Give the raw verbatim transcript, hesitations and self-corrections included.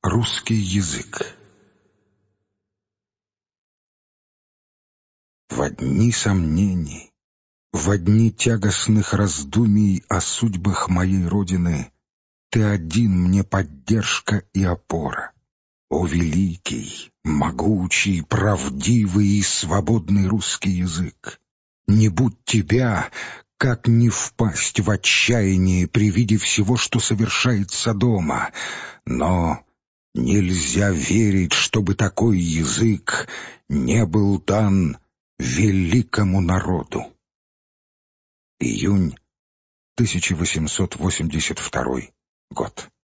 Русский язык. В дни сомнений, в дни тягостных раздумий о судьбах моей Родины ты один мне поддержка и опора. О великий, могучий, правдивый и свободный русский язык! Не будь тебя, как не впасть в отчаяние при виде всего, что совершается дома, но нельзя верить, чтобы такой язык не был дан великому народу. Июнь тысяча восемьсот восемьдесят второй год.